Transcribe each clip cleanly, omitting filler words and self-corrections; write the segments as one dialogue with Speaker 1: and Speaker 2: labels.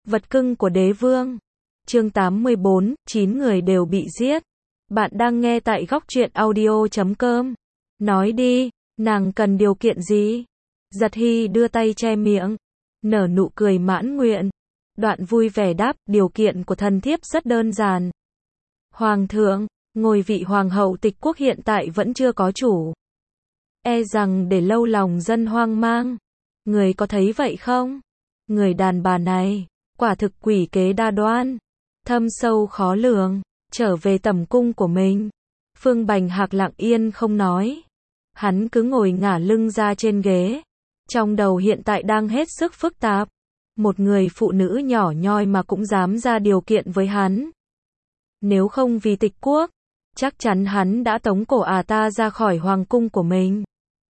Speaker 1: Vật cưng của đế vương. Chương 84, 9 người đều bị giết. Bạn đang nghe tại góc truyện audio.com. Nói đi, nàng cần điều kiện gì? Giật Hy đưa tay che miệng, nở nụ cười mãn nguyện. Đoạn vui vẻ đáp, điều kiện của thần thiếp rất đơn giản. Hoàng thượng, ngôi vị hoàng hậu Tịch quốc hiện tại vẫn chưa có chủ. E rằng để lâu lòng dân hoang mang. Người có thấy vậy không? Người đàn bà này, quả thực quỷ kế đa đoan, thâm sâu khó lường. Trở về tẩm cung của mình, Phương Bành Hạc lặng yên không nói. Hắn cứ ngồi ngả lưng ra trên ghế. Trong đầu hiện tại đang hết sức phức tạp. Một người phụ nữ nhỏ nhoi mà cũng dám ra điều kiện với hắn. Nếu không vì Tịch quốc, chắc chắn hắn đã tống cổ ta ra khỏi hoàng cung của mình.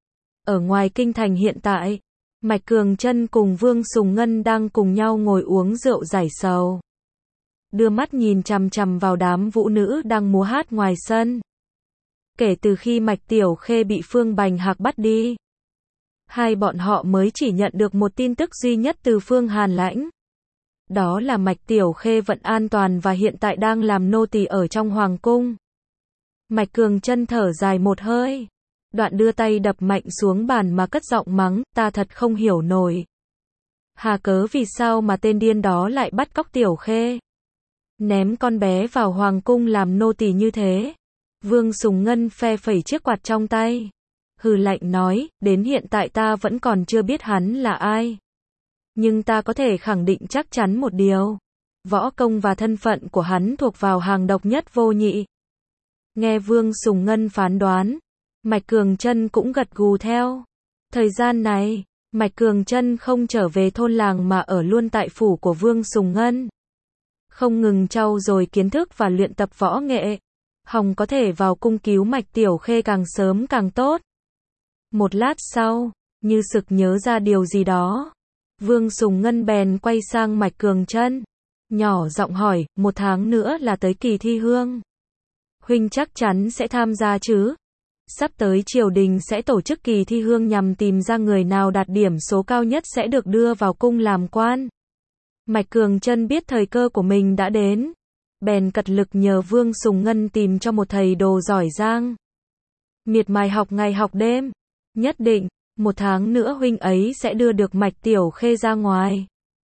Speaker 1: Ở ngoài kinh thành hiện tại, Mạch Cường Chân cùng Vương Sùng Ngân đang cùng nhau ngồi uống rượu giải sầu. Đưa mắt nhìn chằm chằm vào đám vũ nữ đang múa hát ngoài sân. Kể từ khi Mạch Tiểu Khê bị Phương Bành Hạc bắt đi, hai bọn họ mới chỉ nhận được một tin tức duy nhất từ Phương Hàn Lãnh. Đó là Mạch Tiểu Khê vẫn an toàn và hiện tại đang làm nô tỳ ở trong hoàng cung. Mạch Cường Chân thở dài một hơi. Đoạn đưa tay đập mạnh xuống bàn mà cất giọng mắng, ta thật không hiểu nổi. Hà cớ vì sao mà tên điên đó lại bắt cóc Tiểu Khê, ném con bé vào hoàng cung làm nô tỳ như thế. Vương Sùng Ngân phe phẩy chiếc quạt trong tay, hừ lạnh nói, đến hiện tại ta vẫn còn chưa biết hắn là ai. Nhưng ta có thể khẳng định chắc chắn một điều. Võ công và thân phận của hắn thuộc vào hàng độc nhất vô nhị. Nghe Vương Sùng Ngân phán đoán, Mạch Cường Chân cũng gật gù theo. Thời gian này, Mạch Cường Chân không trở về thôn làng mà ở luôn tại phủ của Vương Sùng Ngân. Không ngừng trau dồi kiến thức và luyện tập võ nghệ. Hòng có thể vào cung cứu Mạch Tiểu Khê càng sớm càng tốt. Một lát sau, như sực nhớ ra điều gì đó, Vương Sùng Ngân bèn quay sang Mạch Cường Chân, nhỏ giọng hỏi, 1 tháng nữa là tới kỳ thi hương. Huynh chắc chắn sẽ tham gia chứ? Sắp tới triều đình sẽ tổ chức kỳ thi hương nhằm tìm ra người nào đạt điểm số cao nhất sẽ được đưa vào cung làm quan. Mạch Cường Chân biết thời cơ của mình đã đến, bèn cật lực nhờ Vương Sùng Ngân tìm cho một thầy đồ giỏi giang. Miệt mài học ngày học đêm, nhất định, 1 tháng nữa huynh ấy sẽ đưa được Mạch Tiểu Khê ra ngoài.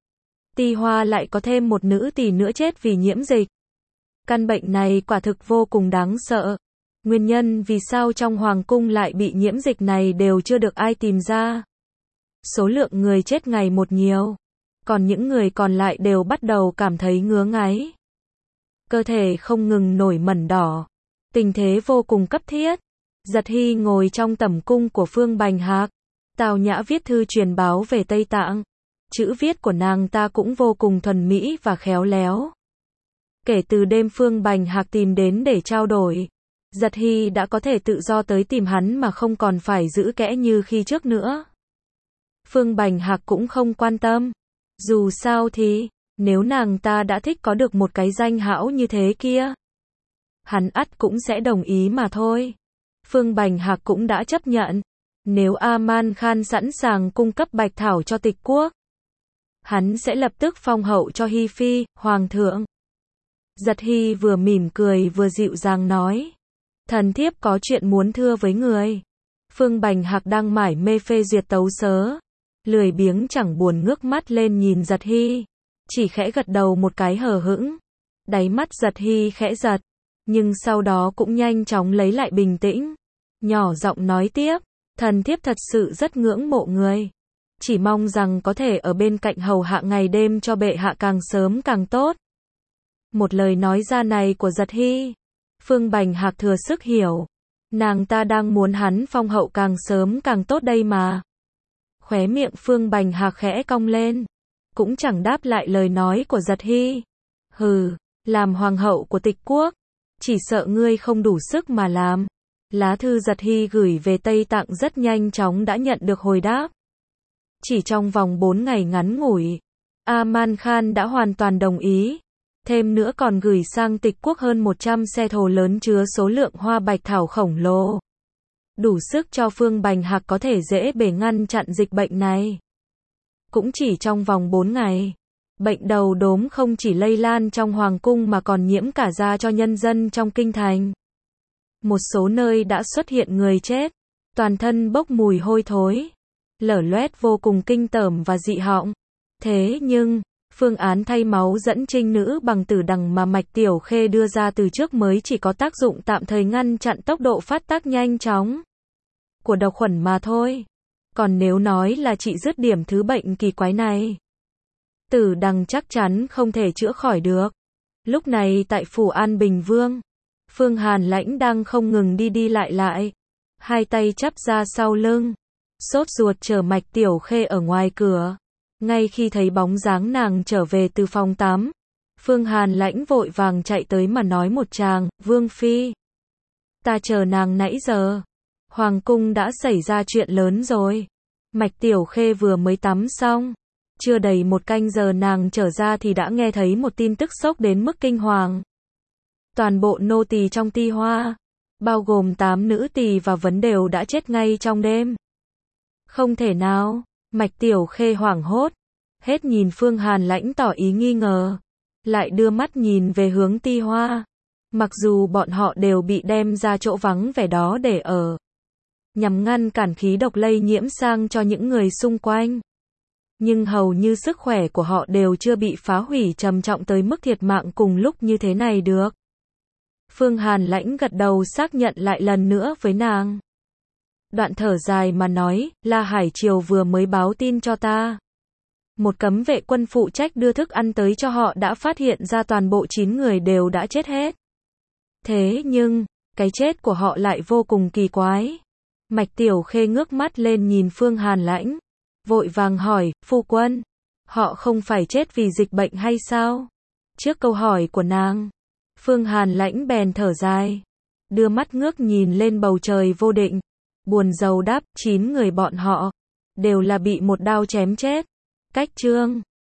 Speaker 1: Ti Hoa lại có thêm một nữ tỳ nữa chết vì nhiễm dịch. Căn bệnh này quả thực vô cùng đáng sợ. Nguyên nhân vì sao trong hoàng cung lại bị nhiễm dịch này đều chưa được ai tìm ra. Số lượng người chết ngày một nhiều, còn những người còn lại đều bắt đầu cảm thấy ngứa ngáy. Cơ thể không ngừng nổi mẩn đỏ. Tình thế vô cùng cấp thiết. Giật Hy ngồi trong tẩm cung của Phương Bành Hạc, tào nhã viết thư truyền báo về Tây Tạng. Chữ viết của nàng ta cũng vô cùng thuần mỹ và khéo léo. Kể từ đêm Phương Bành Hạc tìm đến để trao đổi, Giật Hy đã có thể tự do tới tìm hắn mà không còn phải giữ kẽ như khi trước nữa. Phương Bành Hạc cũng không quan tâm. Dù sao thì, nếu nàng ta đã thích có được một cái danh hão như thế kia, hắn ắt cũng sẽ đồng ý mà thôi. Phương Bành Hạc cũng đã chấp nhận. Nếu Aman Khan sẵn sàng cung cấp bạch thảo cho Tịch quốc, hắn sẽ lập tức phong hậu cho Hy Phi, Hoàng thượng. Giật Hy vừa mỉm cười vừa dịu dàng nói, thần thiếp có chuyện muốn thưa với người. Phương Bành Hạc đang mải mê phê duyệt tấu sớ, lười biếng chẳng buồn ngước mắt lên nhìn Giật Hy, chỉ khẽ gật đầu một cái hờ hững. Đáy mắt Giật Hy khẽ giật, nhưng sau đó cũng nhanh chóng lấy lại bình tĩnh, nhỏ giọng nói tiếp, thần thiếp thật sự rất ngưỡng mộ người, chỉ mong rằng có thể ở bên cạnh hầu hạ ngày đêm cho bệ hạ càng sớm càng tốt. Một lời nói ra này của Giật Hy, Phương Bành Hạc thừa sức hiểu, nàng ta đang muốn hắn phong hậu càng sớm càng tốt đây mà. Khóe miệng Phương Bành Hạc khẽ cong lên, cũng chẳng đáp lại lời nói của Giật Hy. Hừ, làm hoàng hậu của Tịch quốc, chỉ sợ ngươi không đủ sức mà làm. Lá thư Giật Hy gửi về Tây Tạng rất nhanh chóng đã nhận được hồi đáp. Chỉ trong vòng 4 ngày ngắn ngủi, Aman Khan đã hoàn toàn đồng ý. Thêm nữa còn gửi sang Tịch quốc hơn 100 xe thồ lớn chứa số lượng hoa bạch thảo khổng lồ, đủ sức cho Phương Bành Hạc có thể dễ bề ngăn chặn dịch bệnh này. Cũng chỉ trong vòng 4 ngày, Bệnh đầu đốm không chỉ lây lan trong hoàng cung mà còn nhiễm cả ra cho nhân dân trong kinh thành. Một số nơi đã xuất hiện người chết, toàn thân bốc mùi hôi thối, lở loét vô cùng kinh tởm và dị họng. Thế nhưng, phương án thay máu dẫn trinh nữ bằng tử đằng mà Mạch Tiểu Khê đưa ra từ trước mới chỉ có tác dụng tạm thời ngăn chặn tốc độ phát tác nhanh chóng của độc khuẩn mà thôi. Còn nếu nói là trị dứt điểm thứ bệnh kỳ quái này, tử đằng chắc chắn không thể chữa khỏi được. Lúc này tại phủ An Bình Vương, Phương Hàn Lãnh đang không ngừng đi lại, hai tay chắp ra sau lưng, sốt ruột chờ Mạch Tiểu Khê ở ngoài cửa. Ngay khi thấy bóng dáng nàng trở về từ phòng tắm, Phương Hàn Lãnh vội vàng chạy tới mà nói một tràng, Vương Phi, ta chờ nàng nãy giờ. Hoàng cung đã xảy ra chuyện lớn rồi. Mạch Tiểu Khê vừa mới tắm xong, chưa đầy một canh giờ nàng trở ra thì đã nghe thấy một tin tức sốc đến mức kinh hoàng. Toàn bộ nô tỳ trong Ti Hoa, bao gồm 8 nữ tỳ và vấn đều đã chết ngay trong đêm. Không thể nào, Mạch Tiểu Khê hoảng hốt, hết nhìn Phương Hàn Lãnh tỏ ý nghi ngờ, lại đưa mắt nhìn về hướng Ti Hoa. Mặc dù bọn họ đều bị đem ra chỗ vắng vẻ đó để ở, nhằm ngăn cản khí độc lây nhiễm sang cho những người xung quanh, nhưng hầu như sức khỏe của họ đều chưa bị phá hủy trầm trọng tới mức thiệt mạng cùng lúc như thế này được. Phương Hàn Lãnh gật đầu xác nhận lại lần nữa với nàng. Đoạn thở dài mà nói, La Hải Triều vừa mới báo tin cho ta. Một cấm vệ quân phụ trách đưa thức ăn tới cho họ đã phát hiện ra toàn bộ 9 người đều đã chết hết. Thế nhưng, cái chết của họ lại vô cùng kỳ quái. Mạch Tiểu Khê ngước mắt lên nhìn Phương Hàn Lãnh, vội vàng hỏi, phu quân, họ không phải chết vì dịch bệnh hay sao? Trước câu hỏi của nàng, Phương Hàn Lãnh bèn thở dài, đưa mắt ngước nhìn lên bầu trời vô định, buồn rầu đáp, 9 người bọn họ đều là bị một đao chém chết. Cách chương